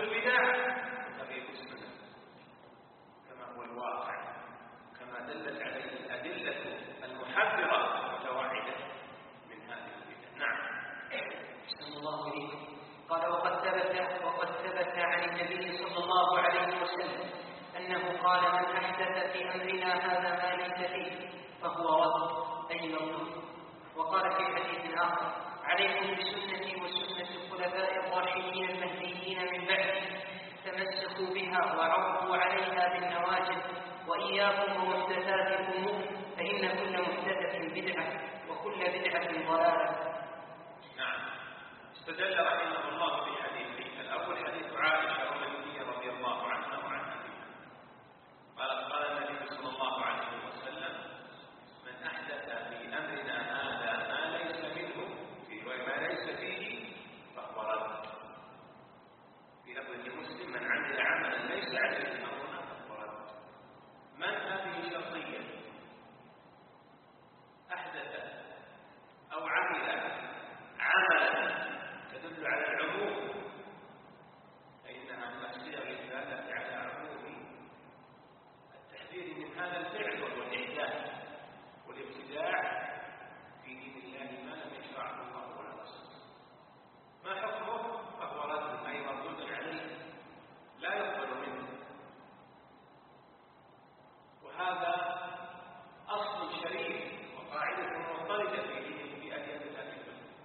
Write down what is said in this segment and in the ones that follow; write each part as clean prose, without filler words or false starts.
البدع تغيير السنة كما هو الواقع، كما دلت عليه الأدلة المحذرة المتوعدة من هذه البدع. نعم. أحسن الله إليكم. قال وقد ثبت عن النبي صلى الله عليه وسلم أنه قال من أحدث في أمرنا هذا ما ليس فيه فهو رد أي مردود. وقال في حديث آخر عليكم بسنتي وسنة الخلفاء الراشدين المهديين من بعدي تمسكوا بها وعضوا عليها بالنواجذ وإياكم ومحدثات الأمور فإن كل محدثة بدعة وكل بدعة ضلالة. نعم. استدل رحمه الله بحديثين. الأول حديث عائشة أم المؤمنين رضي الله عنها وعن أبيها قال النبي صلى الله عليه وسلم من أحدث في أمرنا هذا ما ليس منه وما ليس فيه فهو رد. في لفظ مسلم من عمل عملا ليس عليه أمرنا فهو رد. من هذه شرطية أحدث أو عمل عملا تدل على العموم، فإنها من الصيغ الدالة على عموم التحذير من هذا الفعل وهو الإحداث والابتداع في دين الله ما لم يشرعه الله ولا رسوله. ما حكمه؟ فهو رد أي مردود عليه لا يقبل منه. وهذا أصل شريف وقاعدة مضطردة في أديان الأمة.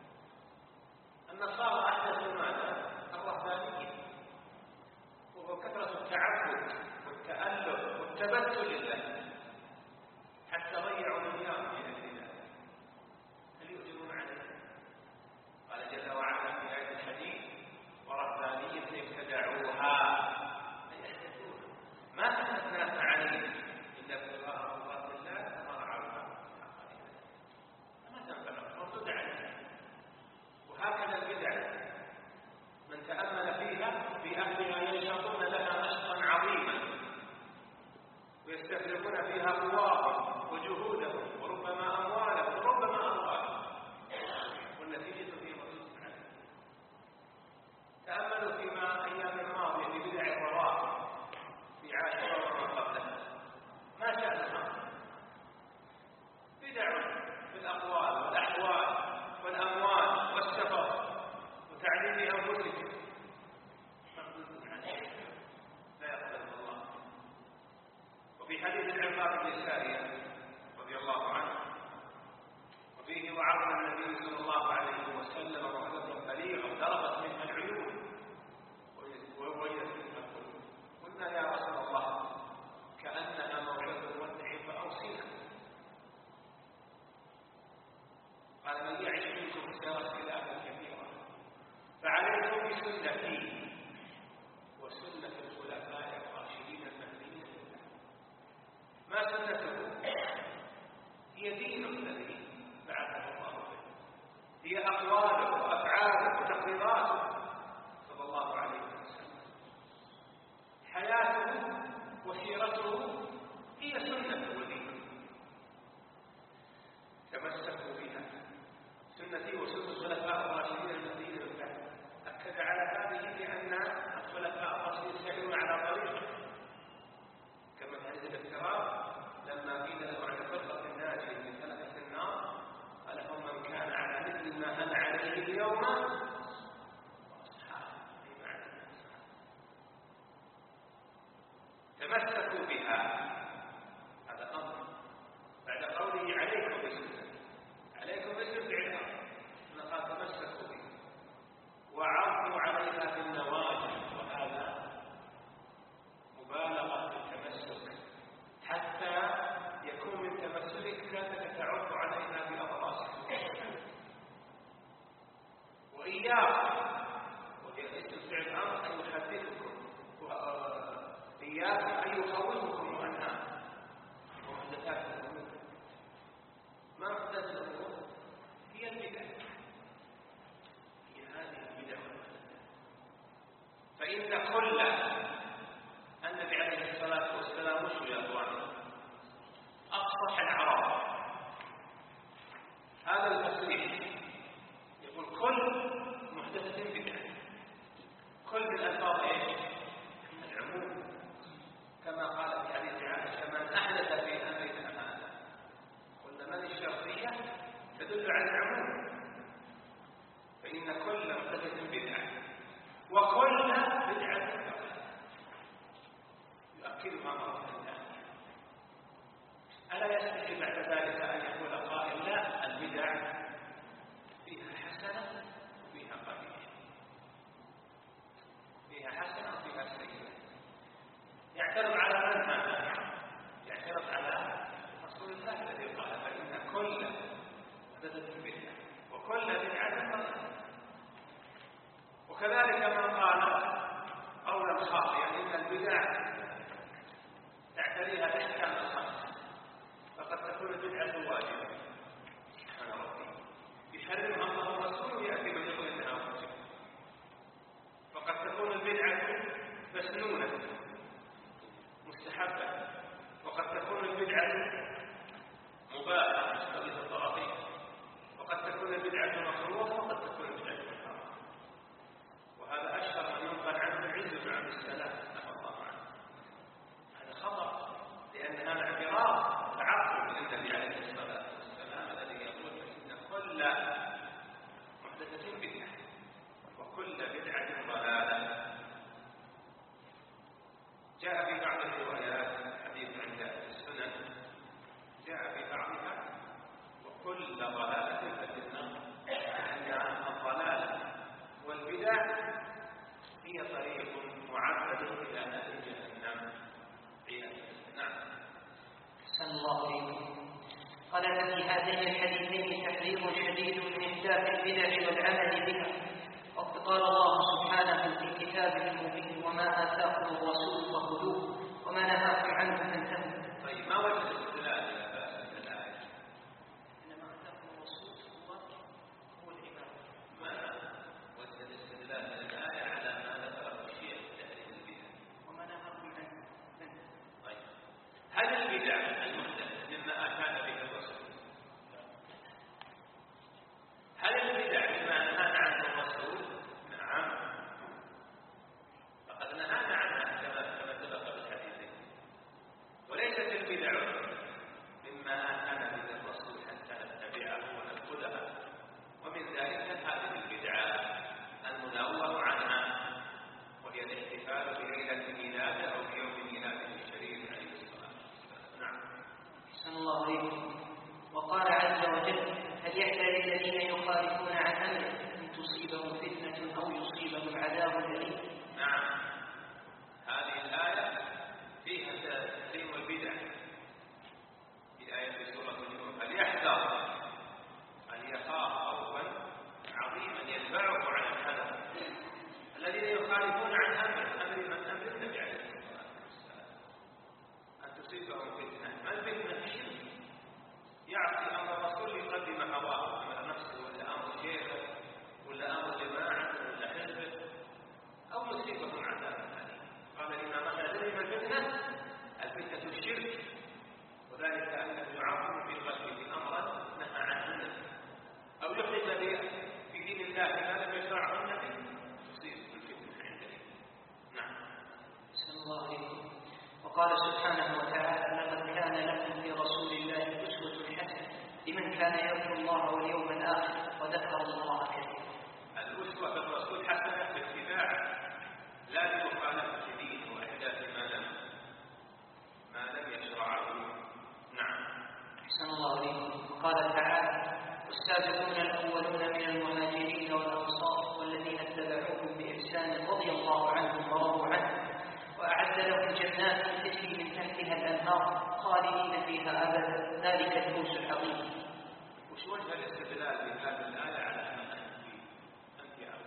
النصارى أحدثوا ماذا؟ الرهبانية، وهو كثرة التعبد والتألف والتبتل لله حتى ضيعوا دنياهم في أجل ذلك. هل يؤجرون عليه؟ قال جل وعلا في آية الحديث ورهبانية ابتدعوها أي أحدثوها ما أحدثناها عليه إلا ابتغاء مرضات الله فما رعوها فما تنفعهم مردود عليه. وهكذا البدع من تأمل فيها في أهلها ينشطون لها نشطا عظيما ويستفرغون فيها قواهم وجهودهم وربما أموالهم والنتيجة هي مردود عليه. تأملوا فيما أيام الماضية في بدع الروافض في عاشوراء وما قبلها ما شأنها؟ بدع في الأقوال والأحوال والأموال والسفر وتعليم أنفسهم مردود عليه لا يقبل الله. وفي حديث العباد بن سارية رضي الله عنه وفيه وعظ النبي صلى الله عليه وسلم موعظة بليغة ضربت منها العيون ووجدت منها القلوب. قلنا يا رسول الله كأنها موعظة الودع فأوصينا. قال من يعش منكم سيرى اختلافا كثيرا فعليكم بسنتي وسنة الخلفاء الراشدين المهديين من بعدي. ما سنته؟ هي دين الذي بعثه الله به، هي أقواله وأفعاله وتقريراته صلى الله عليه وسلم. حياته وسيرته هي سنة ودين. تمسكوا بها سنتي وسنة الخلفاء الراشدين المهديين من بعدي. أكد على هذه لأن الخلفاء الراشدين سيرون على طريقه كما في حديث الافتراء لما قيل له عن الفرقة الناجية من سلكة النار قال هم من كان على مثل ما أنا عليه اليوم تمسكوا بها. هذا أمر بعد قوله عليكم بسنتي عليكم بسنتي قال تمسكوا بها وعضوا عليها بالنواجذ. وهذا مبالغة في التمسك حتى يكون من تمسكك كانك تعض عليها بأضراسك. وإياكم وهي استفعل الأمر أن يحدثكم إياكم أن يخوفكم عنها ومحدثات الأمور. ما محدث الأمور هي البدع، هي هذه البدع. فإن كل النبي عليه الصلاة والسلام وشو يا أخواني أفصح العرب. هذا التصريح يقول كل محدثة بدعة. كل من الألفاظ إيش؟ ألا يستحي بعد ذلك أن يقول قائل لا، البدع فيها حسنة وفيها قبيحة، فيها حسنة وفيها سيئة. يعترض على من هذا؟ يعترض على رسول الله الذي قال فإن كل بدعة بدعة وكل بدعة ضلالة. وكذلك من قال قولا خاطئا إن البدع تعتريها الأحكام الخمسة، فقد تكون البدعة واجبة سبحان ربي يحرمها الله ورسوله يأتي من يقول إنها واجبة، فقد تكون البدعة مسنونة مستحبة، وقد تكون البدعة مباحة مستغيث الطرفين، وقد تكون البدعة مكروهة، وقد تكون البدعة محرمة. وهذا أشهر من ينقل عنه العز بن عبد السلام رحمه الله عنه. هذا خطأ، لأن هذا اعتراض تعقب للنبي عليه الصلاة والسلام الذي يقول إن كل محدثة بدعة وكل بدعة ضلالة. جاء في بعض الروايات حديث عند السنن جاء في بعضها وكل ضلالة في النار، أن الضلال والبدع هي طريق معبد إلى نار جهنم عياذا بالله. نعم. أحسن الله إليكم. قال في هذين الحديثين تحذير شديد من إحداث البدع والعمل بها. وقد قال الله سبحانه في كتابه المبين وما آتاكم الرسول فخذوه وما نهاكم عنه فانتهوا. طيب ما وجه الاستدلال إلى الآية؟ إنما آتاكم الرسول هو العباد. ما وجه الاستدلال إلى الآية على ما ذكره الشيخ في تحريم البدع وما نهاكم عنه فانتهوا. طيب هل البدع المحدثة مما آتانا به الرسول؟ هل البدع مما نهانا عنه الرسول؟ نعم، فقد نهانا عنها كما سبق بالحديث. وليست البدع مما آتانا به الرسول حتى نتبعه ونأخذها، ومن ذلك هذه البدعة المنوه عنها، وهي الاحتفال بليلة ميلاده أو بيوم ميلاده الشريف عليه الصلاة والسلام. نعم. أحسن الله إليكم. وقال عز وجل هل يحذر الذين يخالفون عن أمره أن تصيبهم فتنة أو يصيبهم عذاب أليم. نعم، هذه الآية فيها تحريم البدع. في آية في سورة النور هل يحذر أن يخاف خوفا عظيما يتبعه على الحذر الذين يخالفون عن أمر النبي عليه الصلاة والسلام أن تصيبهم فتنة. ما الفتنة؟ الشرك، يعصي أمر الرسول يقدم هواه أمر نفسه ولا أمر شيخه ولا أمر جماعته ولا حزبه، أو يصيبهم عذاب أليم. قال الإمام أحمد ما الفتنة؟ الفتنة الشرك، وذلك أنه يعظم في قلبه أمرا نهى عنه النبي، أو يحدث في دين الله ما لم يشرعه النبي، تصيبه الفتنة عند الإمام. نعم. أحسن الله إليكم. وقال سبحانه وتعالى لقد كان لكم في رسول الله أسوة حسنة لمن كان يرجو الله واليوم الآخر وذكر الله كثيرا. الأسوة في الرسول حسنة باتباع لا بمخالفة دينه وإحداث ما لم يشرعه. نعم. أحسن الله إليكم. وقال تعالى والسابقون الأولون من المهاجرين والأنصار والذين اتبعوهم بإحسان رضي الله عنهم ورضوا عنه وأعد لهم جنات تجري من تحتها الأنهار خالدين فيها أبدا ذلك الفوز العظيم. وش وجه الاستدلال بهذه الآية على أن أنت يا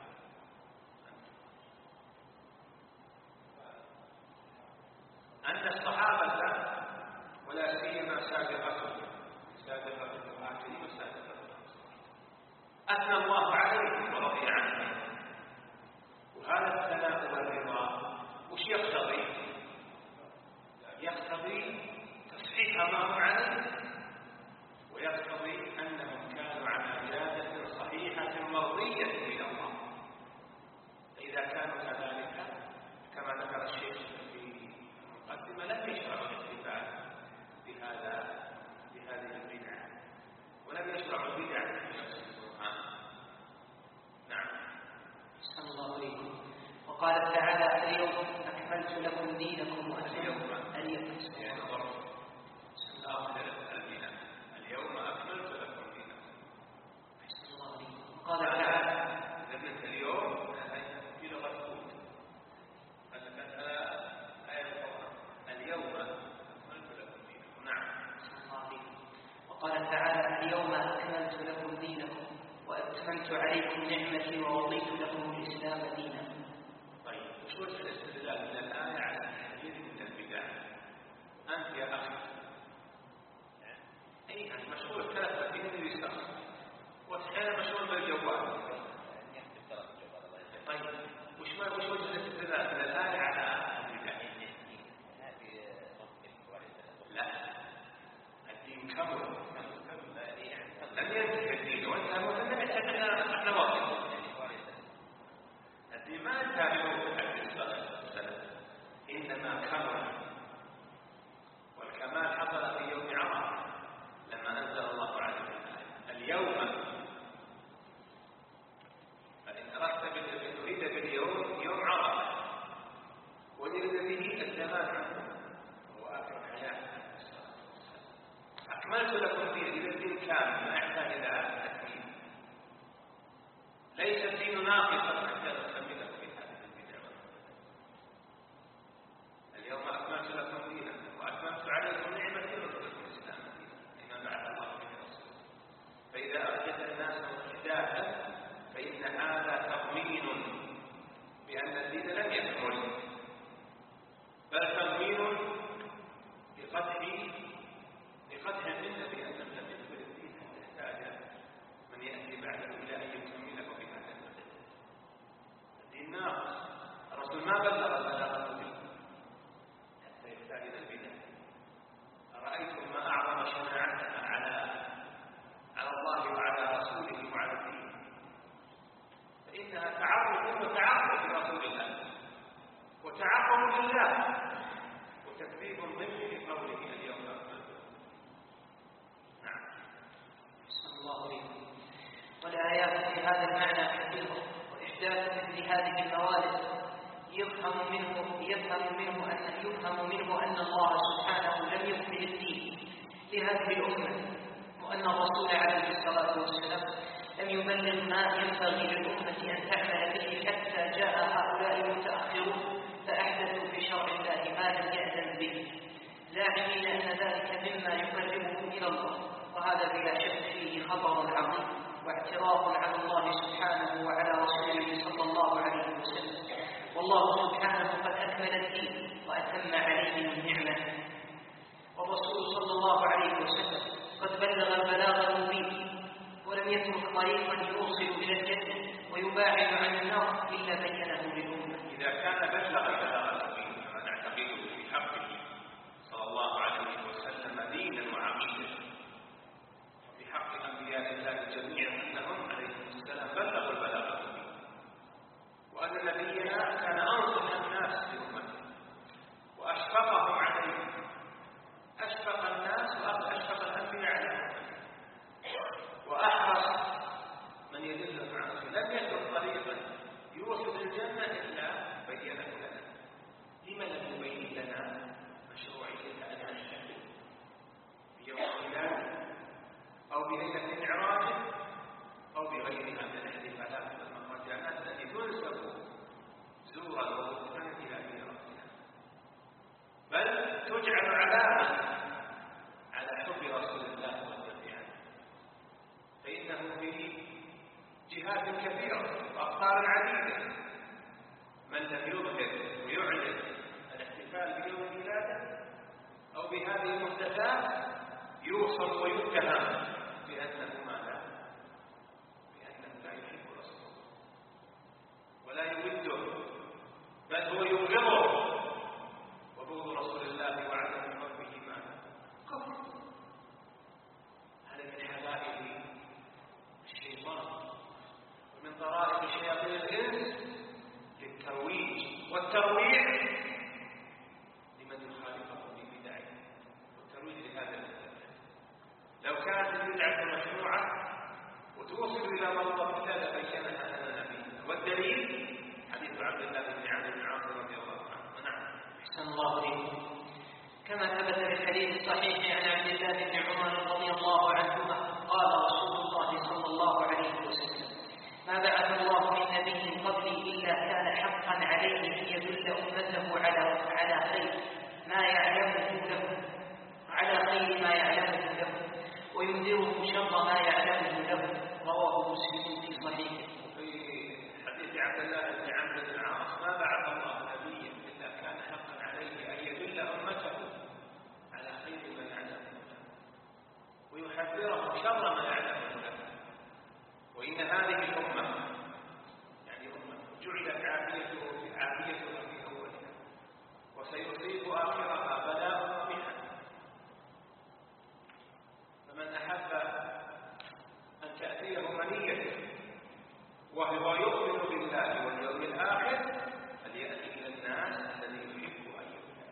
أن الصحابة ولا سيما سابقة المهاجرين وسابقة الأنصار أثنى الله عليهم ورضي عنهم، وهذا الثناء والرضا وش يقتضي؟ يقتضي تصحيح ما هم عليه، ويقتضي أنهم كانوا على جادة صحيحة قال تعالى: اليوم أكملت لكم دينكم وأتممت عليكم نعمتي ورضيت لكم الإسلام دينا. طيب وش وجه الاستدلال من الآية على التحذير من البدع؟ أنت يا أخي أنت مشغول الثلاث مدينة اليسار وتحيانا مشغول بالجوال. طيب وش وجه الاستدلال من الآية على البدع؟ لا، الدين كمل لم ينتهي الدين وانتهى النبي حتى احنا واقف. الدين ما انتهى بموت عليه الصلاه والسلام، انما كمل، والكمال حصل في يوم عرفه لما انزل الله عليه الايه اليوم. فان اردت اريد باليوم يوم عرفه واريد به الزمان عنه هو اخر حياته. أكملت لكم دين، إذا الدين كامل ما يحتاج إلى تكميل. ليس الدين ناقصا حتى نكمله في هذه البدع. اليوم أكملت لكم دينكم وأتممت عليكم نعمتي ورضيت لكم الإسلام دينا، لما بعث الله به رسولا. فإذا أحدث الناس محدثا فإن هذا تضمين بأن الدين لم يكمل، بل تضمين بقدح المنة بأن لم يكمل الدين حتى يحتاج من يأتي بعده إلى أن يكمله بهذا المدد. الدين ناقص، الرسول ما بلغ البلاغة به حتى يحتاج إلى البدع. أرأيتم ما أعظم شناعتها على الله وعلى رسوله وعلى الدين؟ فإنها تعرض وتعرض برسول الله وتعظم لله وتكذيب ضمن لقوله اليوم أكملت. نعم. أحسن الله إليكم. والآيات في هذا المعنى كثيرة، وإحداث مثل هذه الموارد يفهم منه أن الله سبحانه لم يكمل الدين لهذه الأمة، وأن الرسول عليه الصلاة والسلام لم يبلغ ما ينبغي للأمة أن تعمل به حتى جاء هؤلاء المتأخرون فأحدثوا في شرع الله ما لم يأذن به، زاعمين أن ذلك مما يقربهم إلى الله، وهذا بلا شك فيه خطر عظيم واعتراض على الله سبحانه وعلى رسوله صلى الله عليه وسلم. والله سبحانه قد أكمل الدين وأتم عليه من نعمة، والرسول صلى الله عليه وسلم قد بلغ البلاغ المبين ولم يترك طريقا يوصل إلى الجنة ويباعد عن النار إلا بينه للأمة. إذا كان بلغ البلاغ المبين كما نعتقده في حقه صلى الله عليه وسلم دينا وعقيدة، وفي حق أنبياء الله جميعا أنهم عليهم السلام بلغوا البلاغ المبين، وأن نبينا كان أنصح الناس لأمته وأشفقهم عليهم، أشفق الناس وأشفق الأنبياء عليهم، وأحرص من يدلهم على الخير، لم يترك طريقا يوصل الجنة إلا بينه لنا. لما لم يبين لنا مشروعية أن نشتغل في يوم القيامة أو بليلة المعراج أو بغيرها من الاحتفالات والمهرجانات التي تنسب زورا وبهتانا إلى دين ربنا، بل تجعل علامة على حب رسول الله والتبعه، فإنه به جهات كثيرة وأقطار عديدة. من لم يظهر ويعلن الاحتفال بيوم ميلاده أو بهذه المحدثات يوصل ويتهم بأنه ماذا؟ بأنه لا يحب رسوله ولا يوده، بل هو يبغضه، وبغض رسول الله وعدم حبه ماذا؟ كفر. هذا من حبائل الشيطان ومن طرائق شياطين الإنس للترويج والترويع لمن يخالفه ببدعه، والترويج لهذا البدع. لو كانت البدعة مشروعة وتوصل إلى مرضى الكتاب بينها لنا نبينا، والدليل حديث عبد الله بن عمرو بن العاص رضي الله عنه. نعم. أحسن الله إليكم. كما ثبت في الحديث الصحيح عن عبد الله بن عمر رضي الله عنهما قال رسول الله صلى الله عليه وسلم: ما بعث الله من نبي قبلي إلا كان حقا عليه أن يدل أمته على خير ما يعلمه لهم، وينذره شر ما يعلمه له. رواه مسلم في صحيحه. في حديث عبد الله بن عمرو بن العاص: ما بعث الله نبيا الا كان حقا عليه ان يدل امته على خير ما يعلمه له ويحذرهم شر ما يعلمه له. وان هذه الامه يعني امه جعلت عافيتها في اولها وسيصيب اخرها بلاء ومحن. فمن احب ان تاتيه منيته وهو يؤمن بالله واليوم الآخر فليأتي إلى الناس الذي يحب أن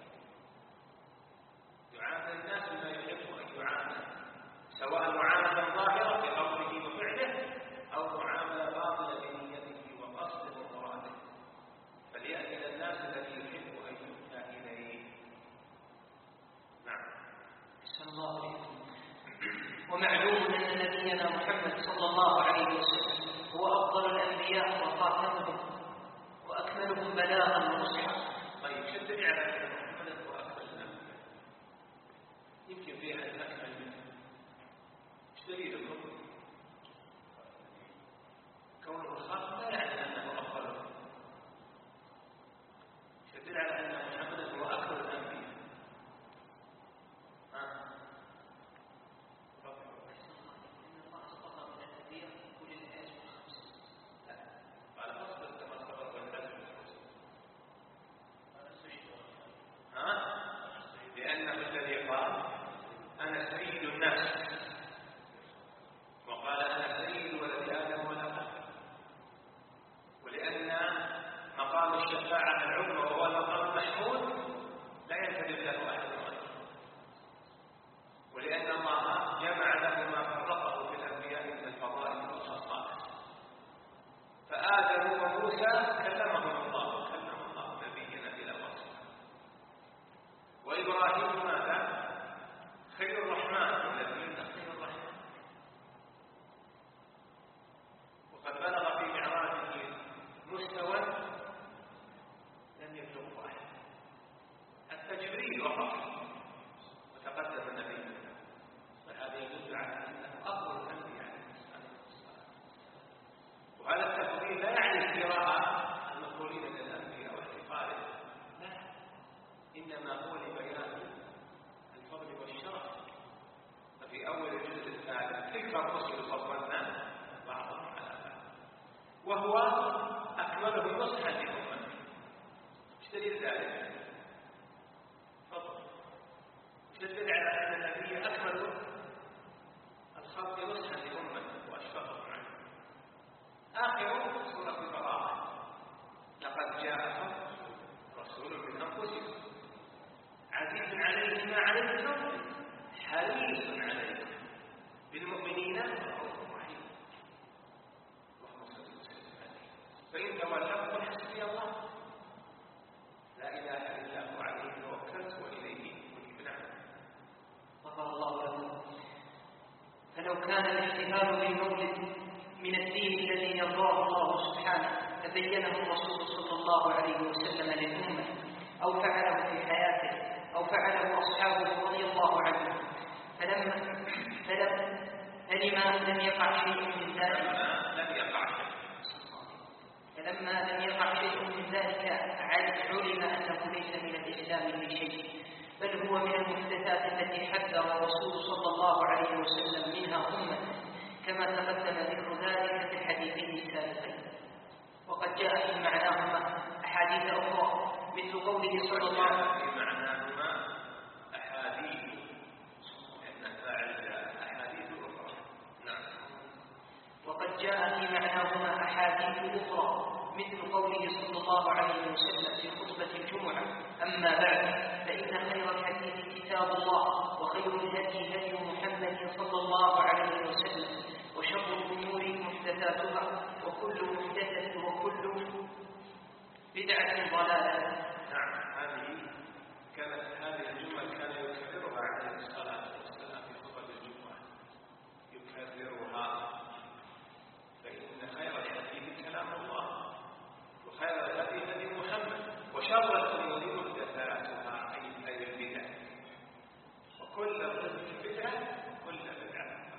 يعامل الناس بما يحب أن يعامل، سواء معاملة ظاهرة بقوله وفعله أو معاملة باطنة بنيته وقصده ومراده. فليأتي إلى الناس الذي يحب أن يؤتى إليه. نعم. أحسن الله إليكم. ومعلوم أن نبينا محمد صلى الله عليه وسلم هو أفضل الأنبياء وخاتمهم وأكملهم بلاغا ونصحا. طيب شدني على أن محمد هو أكمل الأنبياء، يمكن فيها الأكمل منه. ايش دليلكم؟ كونه الخاتم لا يعني أنه أفضلهم. شدني على أن محمد هو أكمل الأنبياء. لأنه الذي قال أنا سيد الناس وقال أنا سيد ولد آدم ولا فخر، ولأن مقام الشفاعة العظمى وهو المقام المحمود لا ينتبه له أحد غيره، ولأن الله جمع له ما فرقه في الأنبياء من الفضائل والخصائص. فآدم وموسى كلمهم الله نبينا بلا وصف، وإبراهيم ماذا؟ خير الرحمن الذين خير الرحمن، وقد بلغ في معراجه مستوى لم يبلغه أحد، حتى جبريل وقف وتقدم النبي. فهذا يدل على أنه أفضل الأنبياء عليه الصلاة والسلام. وهذا التفضيل لا يعني استراء المقولين للأنبياء واحتقارهم، لا، إنما هو لبيان الفضل والشرف. ففي أول الجزء الثالث تلك الرسل فضلنا بعضهم على بعض، وهو أكملهم نصحا لأمته. ايش دليل ذلك؟ فضل يدل على أن النبي أكمل الخلق نصحا لأمته وأشفقهم عنه. آخر سورة البراءة: لقد جاءكم رسول من أنفسكم عزيز عليه ما عنتم حريص عليكم بالمؤمنين رؤوف رحيم. اللهم صل وسلم عليه. فإن تولوا قل حسبي الله لا إله إلا هو عليه توكلت وإليه أنيب. غفر الله له. فلو كان الاحتفال بالمولد من الدين الذي يرضاه الله سبحانه لبينه الرسول صلى الله عليه وسلم للأمة، أو فعله في حياته، أو فعله أصحابه رضي الله عنهم. فلما لم يقع شيء من ذلك علم أنه ليس من الإسلام بشيء، بل هو من المحدثات التي حذر الرسول صلى الله عليه وسلم منها أمة، كما تقدم ذكر ذلك في الحديثين السابقين. وقد جاء في معناهما أحاديث أخرى مثل قوله صلى الله عليه وسلم وقد جاء في معناهما أحاديث أخرى مثل قوله صلى الله عليه وسلم في خطبة الجمعة: أما بعد فإن خير الحديث كتاب الله، وخير الهدي هدي محمد صلى الله عليه وسلم، وشر الأمور محدثاتها، وكل محدثة وكل بدعة ضلالة. نعم، هذه الجمل كان يكررها عليه الصلاة والسلام في خطبة الجمعة، يكررها. فإن خير الحديث كلام الله، وخير الهدي هدي محمد، وشر الأمور محدثاتها أي البدع، وكل ضد بدعة وكل بدعة.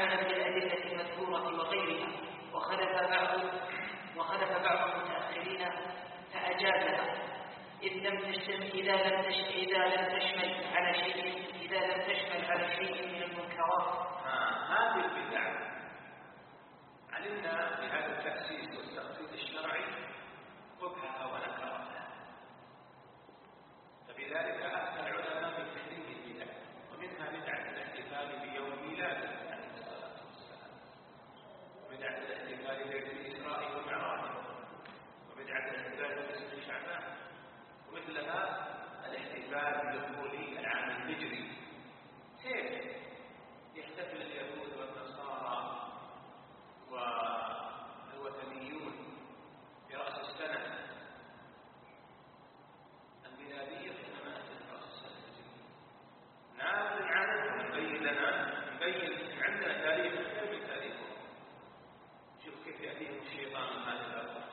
عملا بالأدلة المذكورة وغيرها، وخلف بعض المتأخرين فأجازها إذا لم تشمل على شيء من المنكرات. هذه البدع علمنا بهذا التأسيس والتخطيط الشرعي قبحها ونكرتها، فبذلك أفتى العلماء بتحريم البدع، ومنها بدعة الاحتفال بيوم ميلاده عليه الصلاة والسلام، وبدعة الاحتفال بيوم الإسراء ومعراجه، وبدعة الاحتفال باسم شعبان، ومثلها الاحتفال بدخول العام الهجري. كيف يحتفل اليهود والنصارى والوثنيون برأس السنة الميلادية إنما نأتي برأس السنة الهجرية؟ نابذ عنهم، نبين عندنا تاريخ غير من تاريخهم. شوف كيف يأتيهم الشيطان من هذه الأرض.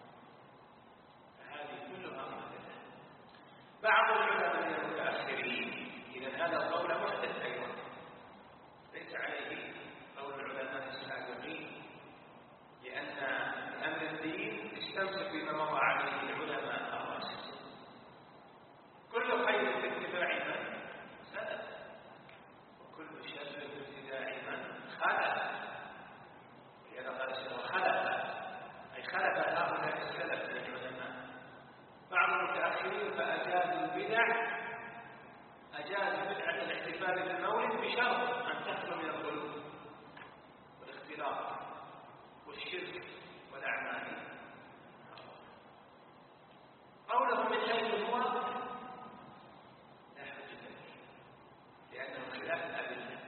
فهذه كلها محدثة. بعض العلماء المتأخرين إذا هذا القول محدث أيضا، ليس عليه قول العلماء السابقين، لأن أمر الدين استمسك بما مضى عليه العلماء الراسخون. كل خير في اتباع من سلف، وكل شر في ابتداع من خلف. لهذا قال خلف، أي خلف هؤلاء السلف من العلماء. بعض المتأخرين فأجازوا البدع، أجازوا بدعة الاحتفال بالمولد بشرط أن تخلو من الغلو والاختلاط والشرك والأعمال. قولهم من حيث الموافق لا حجة فيه، لأنه خلاف الأدلة.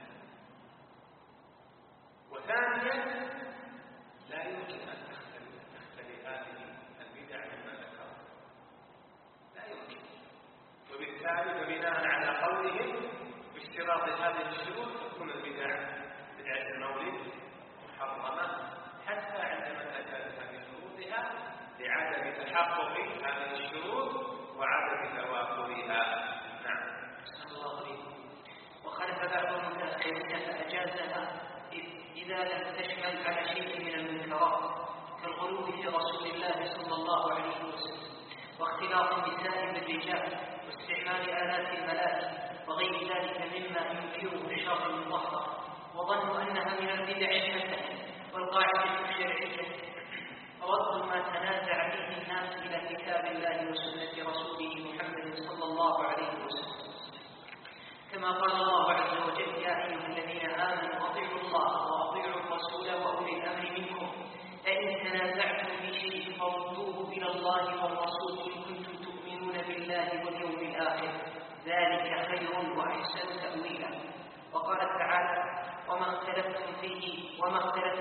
وثانيا لا يمكن أن تختلي هذه البدع مما ذكرت، لا يمكن. وبالتالي فبناء على قولهم باشتراط هذه الشروط تكون بدعة المولد محرمة حتى عندما أجازها بشروطها لعدم تحقق هذه الشروط وعدم توافرها. نعم. أحسن الله عليكم. وخلف بعض المتأخرين فأجازها إذا لم تشمل على شيء من المنكرات كالغلو في رسول الله صلى الله عليه وسلم، واختلاط النساء بالرجال، واستعمال آلات الملاك وغير ذلك مما ينكره الشرع المطهر، وظنوا أنها من البدع الحسنة. والقاعدة الشرعية رد ما تنازع فيه الناس إلى كتاب الله وسنة رسوله محمد صلى الله عليه وسلم، كما قال الله عز وجل: يا أيها الذين آمنوا أطيعوا الله وأطيعوا الرسول وأولي الأمر منكم، فإن تنازعتم في شيء فردوه إلى الله والرسول إن كنتم تؤمنون بالله واليوم الآخر، ذلك خير وأحسن تأويلا. وقال تعالى: وما اختلفتم